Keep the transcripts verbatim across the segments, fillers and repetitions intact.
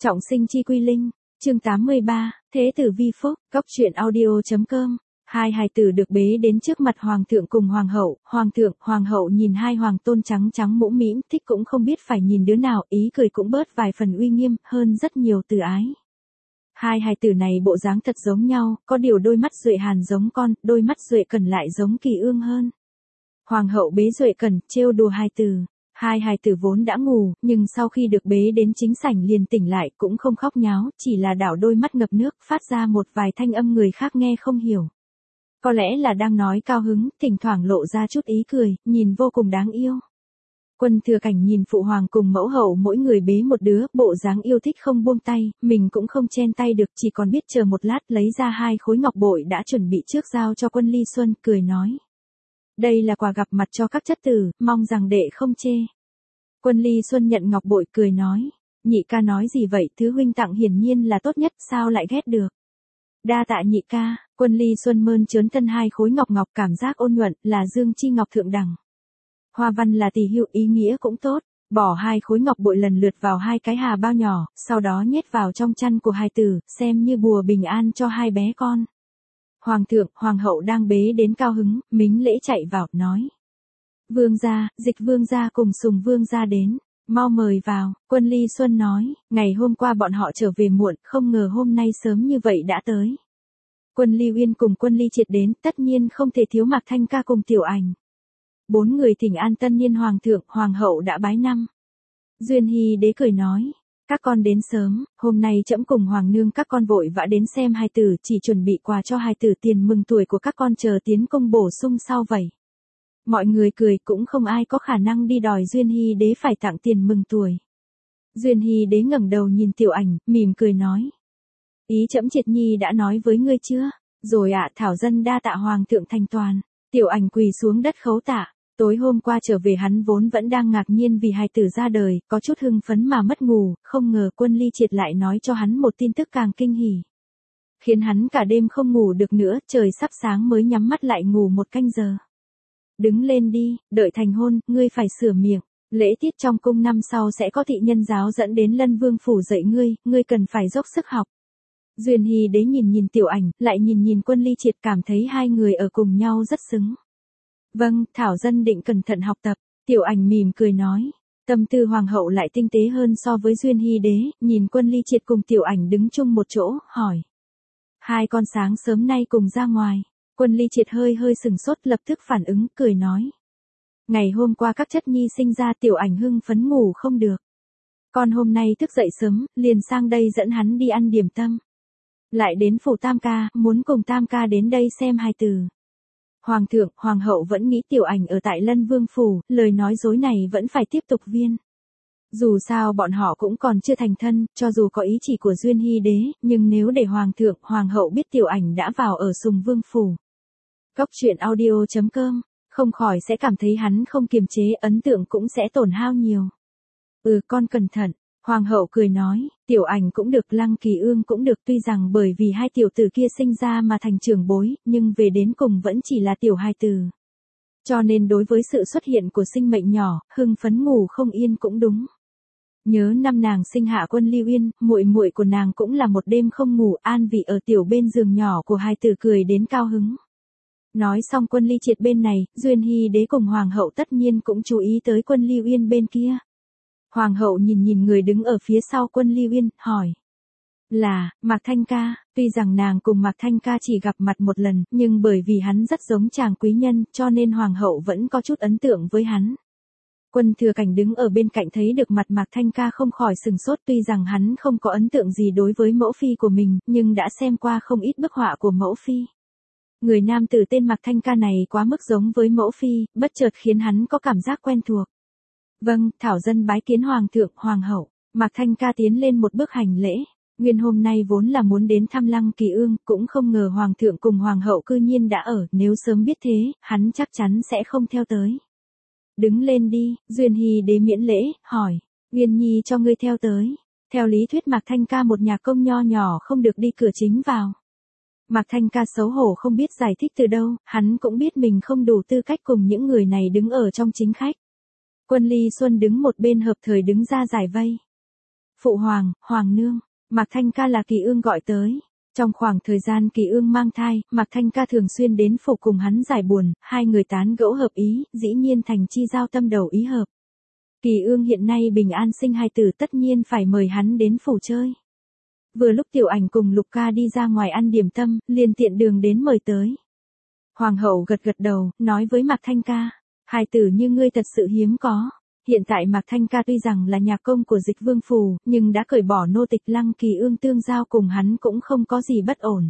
Trọng sinh chi quy linh, chương tám mươi ba, Thế tử vi phúc, góc truyện audio.com. Hai hài tử được bế đến trước mặt hoàng thượng cùng hoàng hậu, hoàng thượng, hoàng hậu nhìn hai hoàng tôn trắng trắng mũm mĩm, thích cũng không biết phải nhìn đứa nào, ý cười cũng bớt vài phần uy nghiêm, hơn rất nhiều từ ái. Hai hài tử này bộ dáng thật giống nhau, có điều đôi mắt Duệ Hàn giống con, đôi mắt Duệ Cần lại giống Kỳ Ương hơn. Hoàng hậu bế Duệ Cần, trêu đùa hài tử. Hai hài tử vốn đã ngủ, nhưng sau khi được bế đến chính sảnh liền tỉnh lại, cũng không khóc nháo, chỉ là đảo đôi mắt ngập nước, phát ra một vài thanh âm người khác nghe không hiểu. Có lẽ là đang nói cao hứng, thỉnh thoảng lộ ra chút ý cười, nhìn vô cùng đáng yêu. Quân Thừa Cảnh nhìn phụ hoàng cùng mẫu hậu mỗi người bế một đứa, bộ dáng yêu thích không buông tay, mình cũng không chen tay được, chỉ còn biết chờ một lát lấy ra hai khối ngọc bội đã chuẩn bị trước giao cho Quân Ly Xuân, cười nói. Đây là quà gặp mặt cho các chất tử, mong rằng đệ không chê. Quân Ly Xuân nhận ngọc bội cười nói. Nhị ca nói gì vậy, thứ huynh tặng hiển nhiên là tốt nhất, sao lại ghét được. Đa tạ nhị ca. Quân Ly Xuân mơn trớn thân hai khối ngọc ngọc, cảm giác ôn nhuận, là dương chi ngọc thượng đẳng. Hoa văn là tỳ hữu, ý nghĩa cũng tốt. Bỏ hai khối ngọc bội lần lượt vào hai cái hà bao nhỏ, sau đó nhét vào trong chăn của hài tử, xem như bùa bình an cho hai bé con. Hoàng thượng, hoàng hậu đang bế đến cao hứng, mính lễ chạy vào, nói. Vương gia, Dịch vương gia cùng Sùng vương gia đến, mau mời vào. Quân Ly Xuân nói, ngày hôm qua bọn họ trở về muộn, không ngờ hôm nay sớm như vậy đã tới. Quân Ly Uyên cùng Quân Ly Triệt đến, tất nhiên không thể thiếu Mạc Thanh Ca cùng Tiểu Ảnh. Bốn người thỉnh an tân niên hoàng thượng, hoàng hậu đã bái năm. Duyên Hy đế cười nói. Các con đến sớm, hôm nay trẫm cùng hoàng nương các con vội vã đến xem hài tử, chỉ chuẩn bị quà cho hài tử, tiền mừng tuổi của các con chờ tiến công bổ sung sau vậy. Mọi người cười, cũng không ai có khả năng đi đòi Duyên Hy đế phải tặng tiền mừng tuổi. Duyên Hy đế ngẩng đầu nhìn Tiểu Ảnh, mỉm cười nói. Ý trẫm Triệt Nhi đã nói với ngươi chưa? Rồi ạ, thảo dân đa tạ hoàng thượng thành toàn. Tiểu Ảnh quỳ xuống đất khấu tạ. Tối hôm qua trở về hắn vốn vẫn đang ngạc nhiên vì hài tử ra đời, có chút hưng phấn mà mất ngủ, không ngờ Quân Ly Triệt lại nói cho hắn một tin tức càng kinh hỉ. Khiến hắn cả đêm không ngủ được nữa, trời sắp sáng mới nhắm mắt lại ngủ một canh giờ. Đứng lên đi, đợi thành hôn, ngươi phải sửa miệng. Lễ tiết trong cung năm sau sẽ có thị nhân giáo dẫn đến Lân Vương phủ dạy ngươi, ngươi cần phải dốc sức học. Duyên Hy đế nhìn nhìn Tiểu Ảnh, lại nhìn nhìn Quân Ly Triệt, cảm thấy hai người ở cùng nhau rất xứng. Vâng, thảo dân định cẩn thận học tập. Tiểu Ảnh mỉm cười nói. Tâm tư hoàng hậu lại tinh tế hơn so với Duyên Hy đế, nhìn Quân Ly Triệt cùng Tiểu Ảnh đứng chung một chỗ, hỏi. Hai con sáng sớm nay cùng ra ngoài. Quân Ly Triệt hơi hơi sừng sốt, lập tức phản ứng, cười nói. Ngày hôm qua các chất nhi sinh ra, Tiểu Ảnh hưng phấn ngủ không được. Con hôm nay thức dậy sớm, liền sang đây dẫn hắn đi ăn điểm tâm. Lại đến phủ Tam ca, muốn cùng Tam ca đến đây xem hài tử. Hoàng thượng, hoàng hậu vẫn nghĩ Tiểu Ảnh ở tại Lân Vương phủ, lời nói dối này vẫn phải tiếp tục viên. Dù sao bọn họ cũng còn chưa thành thân, cho dù có ý chỉ của Duyên Hy đế, nhưng nếu để hoàng thượng, hoàng hậu biết Tiểu Ảnh đã vào ở Sùng Vương phủ. Góc truyện audio.com, không khỏi sẽ cảm thấy hắn không kiềm chế, ấn tượng cũng sẽ tổn hao nhiều. Ừ, con cẩn thận. Hoàng hậu cười nói, Tiểu Ảnh cũng được, Lăng Kỳ Ương cũng được, tuy rằng bởi vì hai tiểu tử kia sinh ra mà thành trưởng bối, nhưng về đến cùng vẫn chỉ là tiểu hài tử. Cho nên đối với sự xuất hiện của sinh mệnh nhỏ, hưng phấn ngủ không yên cũng đúng. Nhớ năm nàng sinh hạ Quân Ly Uyên, muội muội của nàng cũng là một đêm không ngủ, an vị ở tiểu bên giường nhỏ của hài tử cười đến cao hứng. Nói xong Quân Ly Triệt bên này, Duyên Hy đế cùng hoàng hậu tất nhiên cũng chú ý tới Quân Ly Uyên bên kia. Hoàng hậu nhìn nhìn người đứng ở phía sau Quân Ly Uyên, hỏi. Là, Mạc Thanh Ca, tuy rằng nàng cùng Mạc Thanh Ca chỉ gặp mặt một lần, nhưng bởi vì hắn rất giống chàng quý nhân, cho nên hoàng hậu vẫn có chút ấn tượng với hắn. Quân Thừa Cảnh đứng ở bên cạnh thấy được mặt Mạc Thanh Ca không khỏi sừng sốt, tuy rằng hắn không có ấn tượng gì đối với mẫu phi của mình, nhưng đã xem qua không ít bức họa của mẫu phi. Người nam tử tên Mạc Thanh Ca này quá mức giống với mẫu phi, bất chợt khiến hắn có cảm giác quen thuộc. Vâng, thảo dân bái kiến hoàng thượng, hoàng hậu. Mạc Thanh Ca tiến lên một bước hành lễ. Nguyên hôm nay vốn là muốn đến thăm Lăng Kỳ Ương, cũng không ngờ hoàng thượng cùng hoàng hậu cư nhiên đã ở, nếu sớm biết thế, hắn chắc chắn sẽ không theo tới. Đứng lên đi, Duyên Hy đế miễn lễ, hỏi. Uyên Nhi cho ngươi theo tới. Theo lý thuyết Mạc Thanh Ca một nhà công nho nhỏ không được đi cửa chính vào. Mạc Thanh Ca xấu hổ không biết giải thích từ đâu, hắn cũng biết mình không đủ tư cách cùng những người này đứng ở trong chính khách. Quân Ly Xuân đứng một bên hợp thời đứng ra giải vây. Phụ hoàng, hoàng nương, Mạc Thanh Ca là Kỳ Ương gọi tới. Trong khoảng thời gian Kỳ Ương mang thai, Mạc Thanh Ca thường xuyên đến phủ cùng hắn giải buồn, hai người tán gẫu hợp ý, dĩ nhiên thành chi giao tâm đầu ý hợp. Kỳ Ương hiện nay bình an sinh hài tử tất nhiên phải mời hắn đến phủ chơi. Vừa lúc Tiểu Ảnh cùng Lục Ca đi ra ngoài ăn điểm tâm, liền tiện đường đến mời tới. Hoàng hậu gật gật đầu, nói với Mạc Thanh Ca, hài tử như ngươi thật sự hiếm có. Hiện tại Mạc Thanh Ca tuy rằng là nhà công của Dịch Vương phủ, nhưng đã cởi bỏ nô tịch Lăng Kỳ Ương tương giao cùng hắn cũng không có gì bất ổn.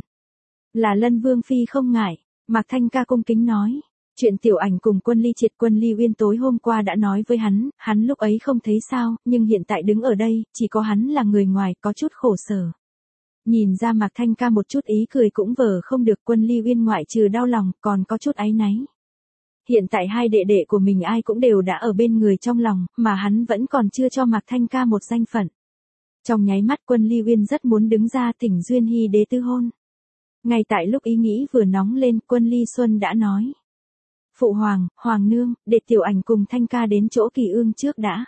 Là Lân Vương phi không ngại, Mạc Thanh Ca cung kính nói. Chuyện Tiểu Ảnh cùng Quân Ly Triệt Quân Ly Uyên tối hôm qua đã nói với hắn, hắn lúc ấy không thấy sao, nhưng hiện tại đứng ở đây, chỉ có hắn là người ngoài, có chút khổ sở. Nhìn ra Mạc Thanh Ca một chút ý cười cũng vờ không được. Quân Ly Uyên ngoại trừ đau lòng, còn có chút áy náy. Hiện tại hai đệ đệ của mình ai cũng đều đã ở bên người trong lòng, mà hắn vẫn còn chưa cho Mạc Thanh Ca một danh phận. Trong nháy mắt Quân Ly Uyên rất muốn đứng ra thỉnh Duyên Hy đế tư hôn. Ngay tại lúc ý nghĩ vừa nóng lên, Quân Ly Xuân đã nói. Phụ hoàng, hoàng nương, để Tiểu Ảnh cùng Thanh Ca đến chỗ Kỳ Ương trước đã.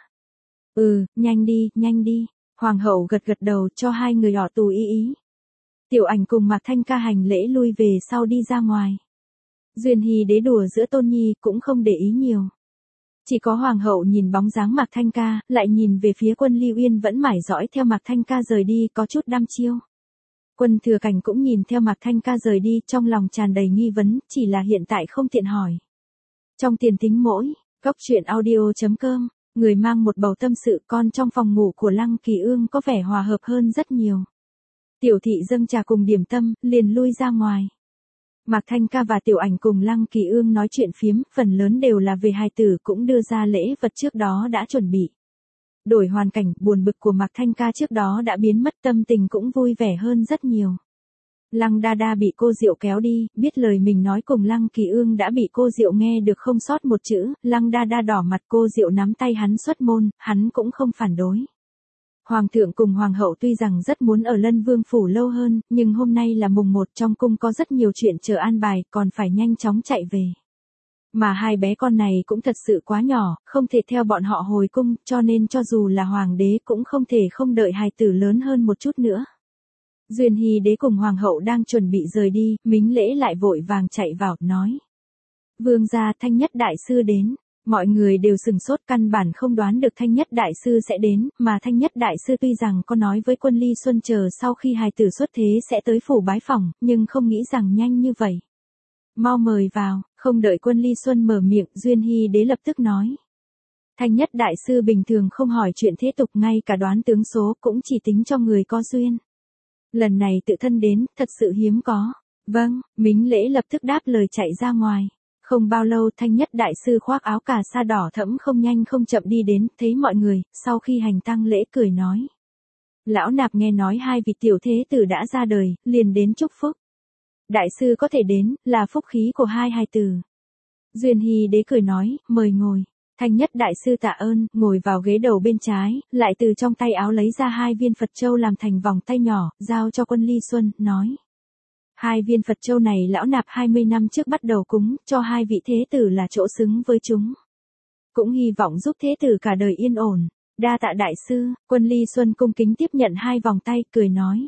Ừ, nhanh đi, nhanh đi. Hoàng hậu gật gật đầu cho hai người họ tù ý ý. Tiểu Ảnh cùng Mạc Thanh Ca hành lễ lui về sau đi ra ngoài. Duyên Hy đế đùa giữa Tôn Nhi cũng không để ý nhiều. Chỉ có Hoàng hậu nhìn bóng dáng Mạc Thanh Ca, lại nhìn về phía Quân Ly Uyên vẫn mải dõi theo Mạc Thanh Ca rời đi có chút đăm chiêu. Quân Thừa Cảnh cũng nhìn theo Mạc Thanh Ca rời đi trong lòng tràn đầy nghi vấn, chỉ là hiện tại không tiện hỏi. Trong tiền tính mỗi, góc truyện audio chấm com, người mang một bầu tâm sự con trong phòng ngủ của Lăng Kỳ Ương có vẻ hòa hợp hơn rất nhiều. Tiểu thị dâng trà cùng điểm tâm, liền lui ra ngoài. Mạc Thanh Ca và Tiểu Ảnh cùng Lăng Kỳ Ương nói chuyện phiếm, phần lớn đều là về hài tử cũng đưa ra lễ vật trước đó đã chuẩn bị. Đổi hoàn cảnh, buồn bực của Mạc Thanh Ca trước đó đã biến mất, tâm tình cũng vui vẻ hơn rất nhiều. Lăng Đa Đa bị cô Diệu kéo đi, biết lời mình nói cùng Lăng Kỳ Ương đã bị cô Diệu nghe được không sót một chữ, Lăng Đa Đa đỏ mặt, cô Diệu nắm tay hắn xuất môn, hắn cũng không phản đối. Hoàng thượng cùng Hoàng hậu tuy rằng rất muốn ở Lân Vương phủ lâu hơn, nhưng hôm nay là mùng một, trong cung có rất nhiều chuyện chờ an bài, còn phải nhanh chóng chạy về. Mà hai bé con này cũng thật sự quá nhỏ, không thể theo bọn họ hồi cung, cho nên cho dù là Hoàng đế cũng không thể không đợi hài tử lớn hơn một chút nữa. Duyên Hy đế cùng Hoàng hậu đang chuẩn bị rời đi, Mính Lễ lại vội vàng chạy vào, nói. Vương gia, Thanh Nhất đại sư đến. Mọi người đều sừng sốt, căn bản không đoán được Thanh Nhất đại sư sẽ đến, mà Thanh Nhất đại sư tuy rằng có nói với Quân Ly Xuân chờ sau khi hài tử xuất thế sẽ tới phủ bái phỏng, nhưng không nghĩ rằng nhanh như vậy. Mau mời vào, không đợi Quân Ly Xuân mở miệng, Duyên Hy đế lập tức nói. Thanh Nhất đại sư bình thường không hỏi chuyện thế tục, ngay cả đoán tướng số cũng chỉ tính cho người có duyên. Lần này tự thân đến, thật sự hiếm có. Vâng, Mính Lễ lập tức đáp lời chạy ra ngoài. Không bao lâu Thanh Nhất đại sư khoác áo cà sa đỏ thẫm không nhanh không chậm đi đến, thấy mọi người, sau khi hành tang lễ cười nói. Lão nạp nghe nói hai vị tiểu thế tử đã ra đời, liền đến chúc phúc. Đại sư có thể đến, là phúc khí của hai hài tử. Duyên Hy đế cười nói, mời ngồi. Thanh Nhất đại sư tạ ơn, ngồi vào ghế đầu bên trái, lại từ trong tay áo lấy ra hai viên Phật châu làm thành vòng tay nhỏ, giao cho Quân Ly Xuân, nói. Hai viên Phật châu này lão nạp hai mươi năm trước bắt đầu cúng, cho hai vị thế tử là chỗ xứng với chúng. Cũng hy vọng giúp thế tử cả đời yên ổn. Đa tạ đại sư. Quân Ly Xuân cung kính tiếp nhận hai vòng tay, cười nói.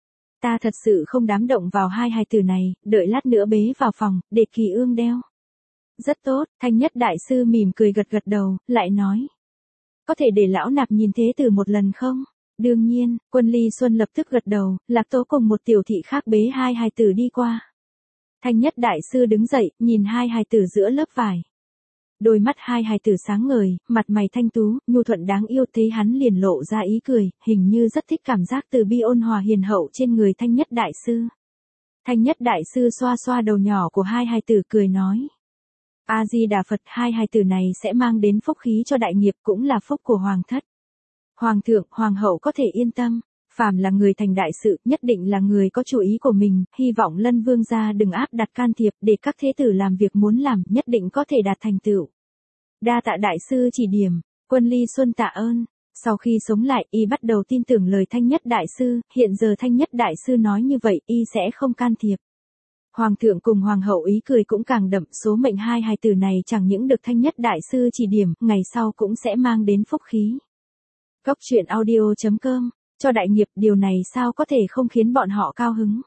Ta thật sự không dám động vào hai hài tử này, đợi lát nữa bế vào phòng, để Kỳ Ương đeo. Rất tốt, Thanh Nhất đại sư mỉm cười gật gật đầu, lại nói. Có thể để lão nạp nhìn thế tử một lần không? Đương nhiên, Quân Ly Xuân lập tức gật đầu, Lạc Tố cùng một tiểu thị khác bế hai hài tử đi qua. Thanh Nhất đại sư đứng dậy, nhìn hai hài tử giữa lớp vải. Đôi mắt hai hài tử sáng ngời, mặt mày thanh tú, nhu thuận đáng yêu, thấy hắn liền lộ ra ý cười, hình như rất thích cảm giác từ bi ôn hòa hiền hậu trên người Thanh Nhất đại sư. Thanh Nhất đại sư xoa xoa đầu nhỏ của hai hài tử cười nói. A-di-đà Phật, hai hài tử này sẽ mang đến phúc khí cho đại nghiệp, cũng là phúc của hoàng thất. Hoàng thượng, hoàng hậu có thể yên tâm, phàm là người thành đại sự, nhất định là người có chủ ý của mình, hy vọng Lân Vương gia đừng áp đặt can thiệp, để các thế tử làm việc muốn làm, nhất định có thể đạt thành tựu. Đa tạ đại sư chỉ điểm. Quân Ly Xuân tạ ơn. Sau khi sống lại, y bắt đầu tin tưởng lời Thanh Nhất đại sư, hiện giờ Thanh Nhất đại sư nói như vậy, y sẽ không can thiệp. Hoàng thượng cùng hoàng hậu ý cười cũng càng đậm, số mệnh hai hài tử này chẳng những được Thanh Nhất đại sư chỉ điểm, ngày sau cũng sẽ mang đến phúc khí. Cốc truyện audio chấm com, cho đại nghiệp điều này sao có thể không khiến bọn họ cao hứng.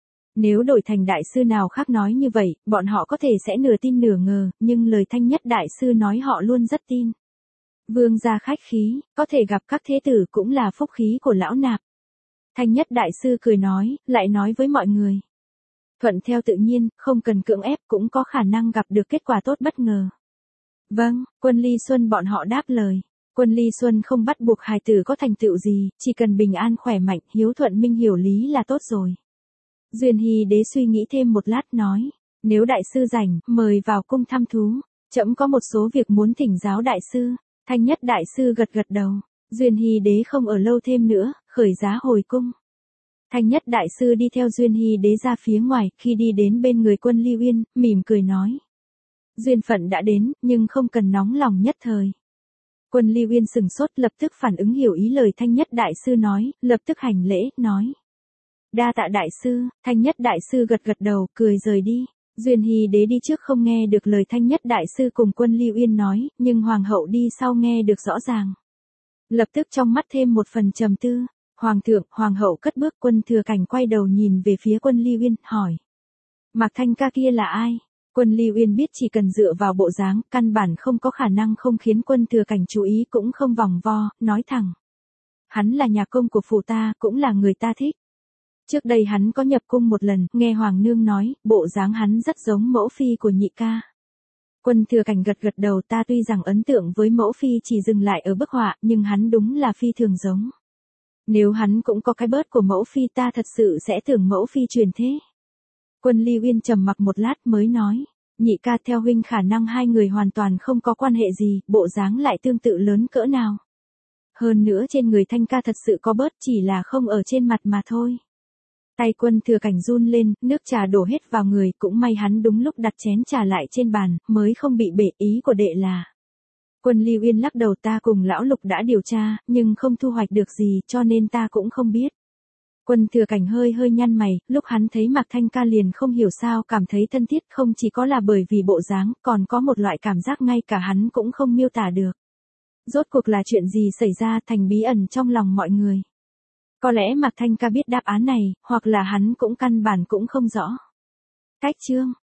Nếu đổi thành đại sư nào khác nói như vậy, bọn họ có thể sẽ nửa tin nửa ngờ, nhưng lời Thanh Nhất đại sư nói họ luôn rất tin. Vương gia khách khí, có thể gặp các thế tử cũng là phúc khí của lão nạp. Thanh Nhất đại sư cười nói, lại nói với mọi người. Thuận theo tự nhiên, không cần cưỡng ép cũng có khả năng gặp được kết quả tốt bất ngờ. Vâng, Quân Ly Xuân bọn họ đáp lời. Quân Ly Xuân không bắt buộc hài tử có thành tựu gì, chỉ cần bình an khỏe mạnh, hiếu thuận minh hiểu lý là tốt rồi. Duyên Hy đế suy nghĩ thêm một lát nói, nếu đại sư rảnh, mời vào cung thăm thú, trẫm có một số việc muốn thỉnh giáo đại sư. Thanh Nhất đại sư gật gật đầu, Duyên Hy đế không ở lâu thêm nữa, khởi giá hồi cung. Thanh Nhất đại sư đi theo Duyên Hy đế ra phía ngoài, khi đi đến bên người Quân Ly Uyên, mỉm cười nói. Duyên phận đã đến, nhưng không cần nóng lòng nhất thời. Quân Ly Uyên sừng sốt lập tức phản ứng hiểu ý lời Thanh Nhất đại sư nói, lập tức hành lễ, nói. Đa tạ đại sư. Thanh Nhất đại sư gật gật đầu, cười rời đi. Duyên Hy đế đi trước không nghe được lời Thanh Nhất đại sư cùng Quân Ly Uyên nói, nhưng hoàng hậu đi sau nghe được rõ ràng. Lập tức trong mắt thêm một phần trầm tư. Hoàng thượng, hoàng hậu cất bước. Quân Thừa Cảnh quay đầu nhìn về phía Quân Ly Uyên, hỏi. Mạc Thanh ca kia là ai? Quân Ly Uyên biết chỉ cần dựa vào bộ dáng, căn bản không có khả năng không khiến Quân Thừa Cảnh chú ý, cũng không vòng vo, nói thẳng. Hắn là nhà công của phủ ta, cũng là người ta thích. Trước đây hắn có nhập cung một lần, nghe Hoàng nương nói, bộ dáng hắn rất giống mẫu phi của nhị ca. Quân Thừa Cảnh gật gật đầu, ta tuy rằng ấn tượng với mẫu phi chỉ dừng lại ở bức họa, nhưng hắn đúng là phi thường giống. Nếu hắn cũng có cái bớt của mẫu phi, ta thật sự sẽ tưởng mẫu phi truyền thế. Quân Ly Uyên trầm mặc một lát mới nói, nhị ca theo huynh khả năng hai người hoàn toàn không có quan hệ gì, bộ dáng lại tương tự lớn cỡ nào. Hơn nữa trên người Thanh ca thật sự có bớt, chỉ là không ở trên mặt mà thôi. Tay Quân Thừa Cảnh run lên, nước trà đổ hết vào người, cũng may hắn đúng lúc đặt chén trà lại trên bàn, mới không bị bể. Ý của đệ là. Quân Ly Uyên lắc đầu, ta cùng lão Lục đã điều tra, nhưng không thu hoạch được gì, cho nên ta cũng không biết. Quân Thừa Cảnh hơi hơi nhăn mày, lúc hắn thấy Mạc Thanh ca liền không hiểu sao cảm thấy thân thiết, không chỉ có là bởi vì bộ dáng, còn có một loại cảm giác ngay cả hắn cũng không miêu tả được. Rốt cuộc là chuyện gì xảy ra, thành bí ẩn trong lòng mọi người. Có lẽ Mạc Thanh ca biết đáp án này, hoặc là hắn cũng căn bản cũng không rõ. Cách chương